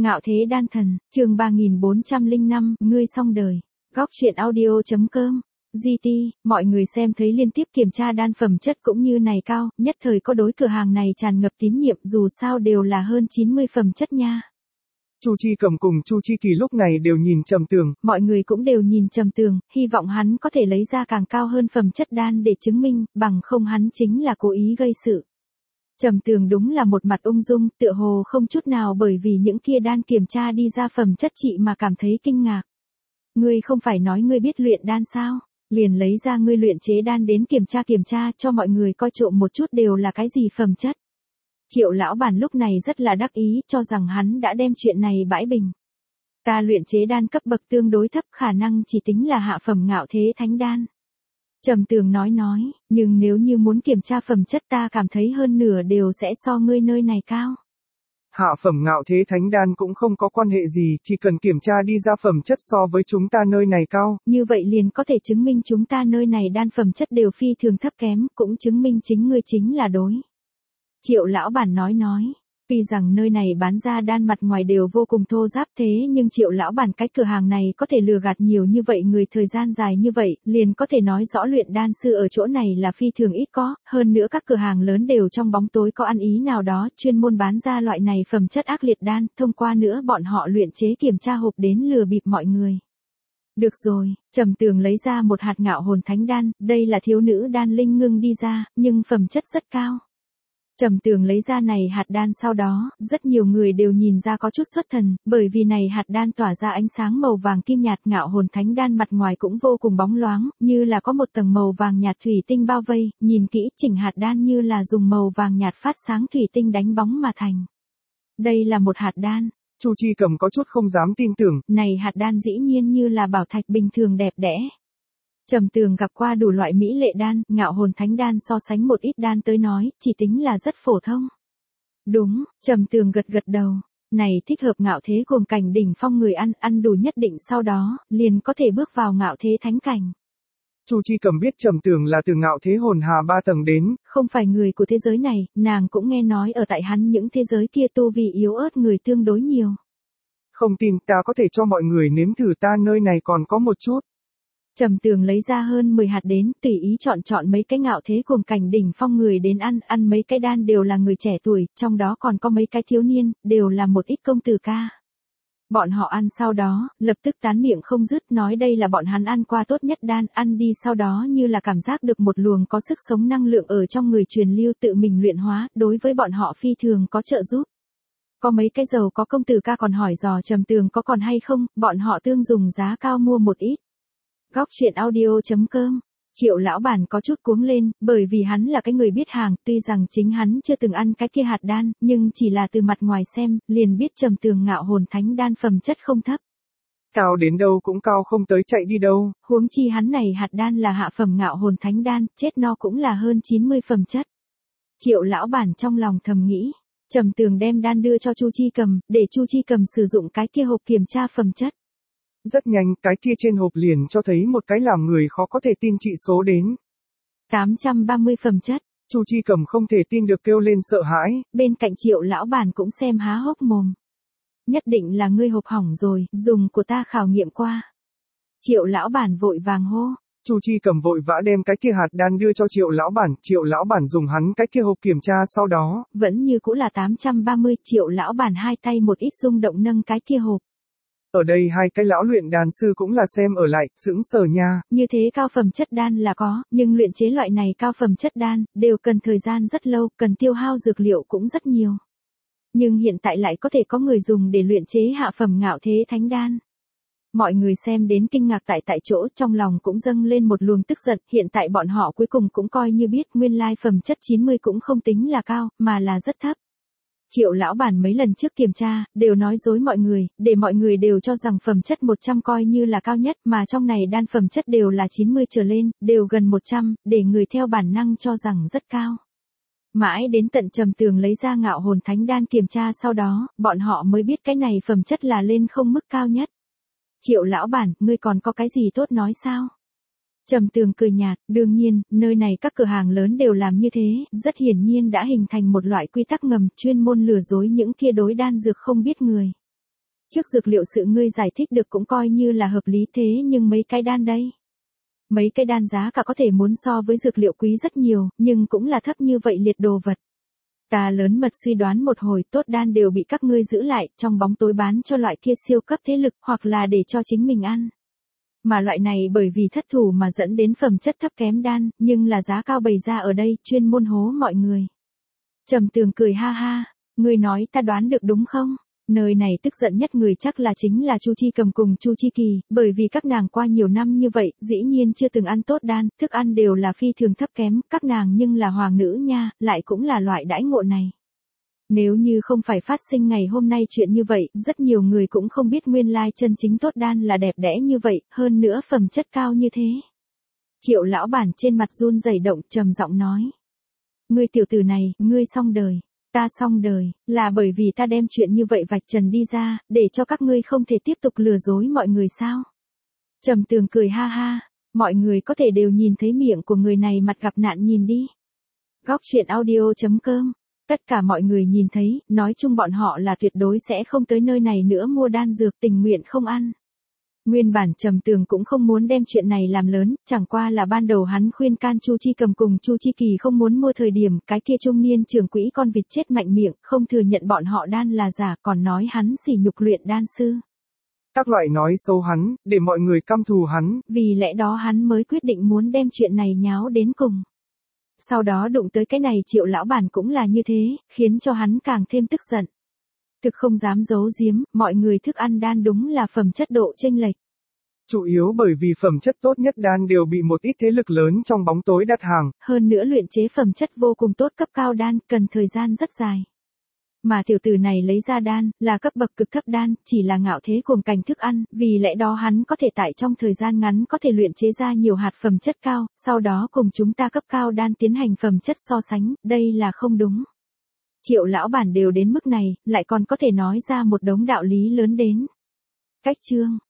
Ngạo Thế Đan Thần, chương 3405, ngươi xong đời. Góc truyện audio.com. GT, mọi người xem thấy liên tiếp kiểm tra đan phẩm chất cũng như này cao, nhất thời có đối cửa hàng này tràn ngập tín nhiệm, dù sao đều là hơn 90 phẩm chất nha. Chu Chi Cầm cùng Chu Chi Kỳ lúc này đều nhìn Trầm Tường. Mọi người cũng đều nhìn Trầm Tường, hy vọng hắn có thể lấy ra càng cao hơn phẩm chất đan để chứng minh, bằng không hắn chính là cố ý gây sự. Trầm Tường đúng là một mặt ung dung, tựa hồ không chút nào bởi vì những kia đan kiểm tra đi ra phẩm chất trị mà cảm thấy kinh ngạc. Ngươi không phải nói ngươi biết luyện đan sao? Liền lấy ra ngươi luyện chế đan đến kiểm tra cho mọi người coi trộm một chút đều là cái gì phẩm chất. Triệu lão bản lúc này rất là đắc ý, cho rằng hắn đã đem chuyện này bãi bình. Ta luyện chế đan cấp bậc tương đối thấp, khả năng chỉ tính là hạ phẩm Ngạo Thế Thánh Đan. Trầm Tường nói, nhưng nếu như muốn kiểm tra phẩm chất ta cảm thấy hơn nửa đều sẽ so ngươi nơi này cao. Hạ phẩm Ngạo Thế Thánh Đan cũng không có quan hệ gì, chỉ cần kiểm tra đi ra phẩm chất so với chúng ta nơi này cao. Như vậy liền có thể chứng minh chúng ta nơi này đan phẩm chất đều phi thường thấp kém, cũng chứng minh chính ngươi chính là đối. Triệu lão bản nói, tuy rằng nơi này bán ra đan mặt ngoài đều vô cùng thô ráp thế nhưng Triệu lão bản cái cửa hàng này có thể lừa gạt nhiều như vậy người thời gian dài như vậy, liền có thể nói rõ luyện đan sư ở chỗ này là phi thường ít có, hơn nữa các cửa hàng lớn đều trong bóng tối có ăn ý nào đó, chuyên môn bán ra loại này phẩm chất ác liệt đan, thông qua nữa bọn họ luyện chế kiểm tra hộp đến lừa bịp mọi người. Được rồi, Trầm Tường lấy ra một hạt Ngạo Hồn Thánh Đan, đây là thiếu nữ đan linh ngưng đi ra, nhưng phẩm chất rất cao. Trầm Tường lấy ra này hạt đan sau đó, rất nhiều người đều nhìn ra có chút xuất thần, bởi vì này hạt đan tỏa ra ánh sáng màu vàng kim nhạt. Ngạo Hồn Thánh Đan mặt ngoài cũng vô cùng bóng loáng, như là có một tầng màu vàng nhạt thủy tinh bao vây, nhìn kỹ chỉnh hạt đan như là dùng màu vàng nhạt phát sáng thủy tinh đánh bóng mà thành. Đây là một hạt đan. Chu Chi Cầm có chút không dám tin tưởng. Này hạt đan dĩ nhiên như là bảo thạch bình thường đẹp đẽ. Trầm Tường gặp qua đủ loại mỹ lệ đan, Ngạo Hồn Thánh Đan so sánh một ít đan tới nói, chỉ tính là rất phổ thông. Đúng, Trầm Tường gật đầu. Này thích hợp Ngạo Thế gồm cảnh đỉnh phong người ăn đủ nhất định sau đó, liền có thể bước vào Ngạo Thế Thánh Cảnh. Chu Chi Cầm biết Trầm Tường là từ Ngạo Thế Hồn Hà 3 tầng đến. Không phải người của thế giới này, nàng cũng nghe nói ở tại hắn những thế giới kia tu vi yếu ớt người tương đối nhiều. Không tin ta có thể cho mọi người nếm thử, ta nơi này còn có một chút. Trầm Tường lấy ra hơn 10 hạt đến, tùy ý chọn mấy cái Ngạo Thế cùng cảnh đỉnh phong người đến ăn mấy cái đan đều là người trẻ tuổi, trong đó còn có mấy cái thiếu niên, đều là một ít công tử ca. Bọn họ ăn sau đó, lập tức tán miệng không dứt, nói đây là bọn hắn ăn qua tốt nhất đan, ăn đi sau đó như là cảm giác được một luồng có sức sống năng lượng ở trong người truyền lưu tự mình luyện hóa, đối với bọn họ phi thường có trợ giúp. Có mấy cái giàu có công tử ca còn hỏi dò Trầm Tường có còn hay không, bọn họ tương dùng giá cao mua một ít. Góc truyện audio.com. Triệu lão bản có chút cuống lên, bởi vì hắn là cái người biết hàng, tuy rằng chính hắn chưa từng ăn cái kia hạt đan, nhưng chỉ là từ mặt ngoài xem, liền biết Trầm Tường Ngạo Hồn Thánh Đan phẩm chất không thấp. Cao đến đâu cũng cao không tới chạy đi đâu. Huống chi hắn này hạt đan là hạ phẩm Ngạo Hồn Thánh Đan, chết no cũng là hơn 90 phẩm chất. Triệu lão bản trong lòng thầm nghĩ, Trầm Tường đem đan đưa cho Chu Chi Cầm, để Chu Chi Cầm sử dụng cái kia hộp kiểm tra phẩm chất. Rất nhanh, cái kia trên hộp liền cho thấy một cái làm người khó có thể tin trị số đến. 830 phẩm chất. Chu Chi Cầm không thể tin được kêu lên sợ hãi. Bên cạnh Triệu lão bản cũng xem há hốc mồm. Nhất định là ngươi hộp hỏng rồi, dùng của ta khảo nghiệm qua. Triệu lão bản vội vàng hô. Chu Chi Cầm vội vã đem cái kia hạt đan đưa cho Triệu lão bản dùng hắn cái kia hộp kiểm tra sau đó. Vẫn như cũ là 830, Triệu lão bản hai tay một ít rung động nâng cái kia hộp. Ở đây hai cái lão luyện đan sư cũng là xem ở lại, sững sờ nha. Như thế cao phẩm chất đan là có, nhưng luyện chế loại này cao phẩm chất đan, đều cần thời gian rất lâu, cần tiêu hao dược liệu cũng rất nhiều. Nhưng hiện tại lại có thể có người dùng để luyện chế hạ phẩm Ngạo Thế Thánh Đan. Mọi người xem đến kinh ngạc tại chỗ, trong lòng cũng dâng lên một luồng tức giận, hiện tại bọn họ cuối cùng cũng coi như biết nguyên lai phẩm chất 90 cũng không tính là cao, mà là rất thấp. Triệu lão bản mấy lần trước kiểm tra, đều nói dối mọi người, để mọi người đều cho rằng phẩm chất 100 coi như là cao nhất, mà trong này đan phẩm chất đều là 90 trở lên, đều gần 100, để người theo bản năng cho rằng rất cao. Mãi đến tận Trầm Tường lấy ra Ngạo Hồn Thánh Đan kiểm tra sau đó, bọn họ mới biết cái này phẩm chất là lên không mức cao nhất. Triệu lão bản, ngươi còn có cái gì tốt nói sao? Trầm Tường cười nhạt, đương nhiên, nơi này các cửa hàng lớn đều làm như thế, rất hiển nhiên đã hình thành một loại quy tắc ngầm chuyên môn lừa dối những kia đối đan dược không biết người. Trước dược liệu sự ngươi giải thích được cũng coi như là hợp lý thế nhưng mấy cái đan đây. Mấy cái đan giá cả có thể muốn so với dược liệu quý rất nhiều, nhưng cũng là thấp như vậy liệt đồ vật. Ta lớn mật suy đoán một hồi tốt đan đều bị các ngươi giữ lại, trong bóng tối bán cho loại kia siêu cấp thế lực hoặc là để cho chính mình ăn. Mà loại này bởi vì thất thủ mà dẫn đến phẩm chất thấp kém đan, nhưng là giá cao bày ra ở đây chuyên môn hố mọi người. Trầm Tường cười ha ha, ngươi nói ta đoán được đúng không? Nơi này tức giận nhất người chắc là chính là Chu Chi Cầm cùng Chu Chi Kỳ, bởi vì các nàng qua nhiều năm như vậy, dĩ nhiên chưa từng ăn tốt đan, thức ăn đều là phi thường thấp kém, các nàng nhưng là hoàng nữ nha, lại cũng là loại đãi ngộ này. Nếu như không phải phát sinh ngày hôm nay chuyện như vậy, rất nhiều người cũng không biết nguyên lai chân chính tốt đan là đẹp đẽ như vậy, hơn nữa phẩm chất cao như thế. Triệu lão bản trên mặt run rẩy động trầm giọng nói. Ngươi tiểu tử này, ngươi xong đời. Ta xong đời, là bởi vì ta đem chuyện như vậy vạch trần đi ra, để cho các ngươi không thể tiếp tục lừa dối mọi người sao? Trầm Tường cười ha ha, mọi người có thể đều nhìn thấy miệng của người này mặt gặp nạn nhìn đi. Góc truyện audio.com. Tất cả mọi người nhìn thấy, nói chung bọn họ là tuyệt đối sẽ không tới nơi này nữa mua đan dược tình nguyện không ăn. Nguyên bản Trầm Tường cũng không muốn đem chuyện này làm lớn, chẳng qua là ban đầu hắn khuyên can Chu Chi Cầm cùng Chu Chi Kỳ không muốn mua thời điểm, cái kia trung niên trưởng quỹ con vịt chết mạnh miệng, không thừa nhận bọn họ đan là giả, còn nói hắn sỉ nhục luyện đan sư. Các loại nói xấu hắn, để mọi người căm thù hắn. Vì lẽ đó hắn mới quyết định muốn đem chuyện này nháo đến cùng. Sau đó đụng tới cái này Triệu lão bản cũng là như thế, khiến cho hắn càng thêm tức giận. Thực không dám giấu giếm, mọi người thức ăn đan đúng là phẩm chất độ chênh lệch. Chủ yếu bởi vì phẩm chất tốt nhất đan đều bị một ít thế lực lớn trong bóng tối đặt hàng. Hơn nữa luyện chế phẩm chất vô cùng tốt cấp cao đan, cần thời gian rất dài. Mà tiểu tử này lấy ra đan, là cấp bậc cực thấp đan, chỉ là ngạo thế cuồng cảnh thức ăn, vì lẽ đó hắn có thể tại trong thời gian ngắn có thể luyện chế ra nhiều hạt phẩm chất cao, sau đó cùng chúng ta cấp cao đan tiến hành phẩm chất so sánh, đây là không đúng. Triệu lão bản đều đến mức này, lại còn có thể nói ra một đống đạo lý lớn đến. Cách chương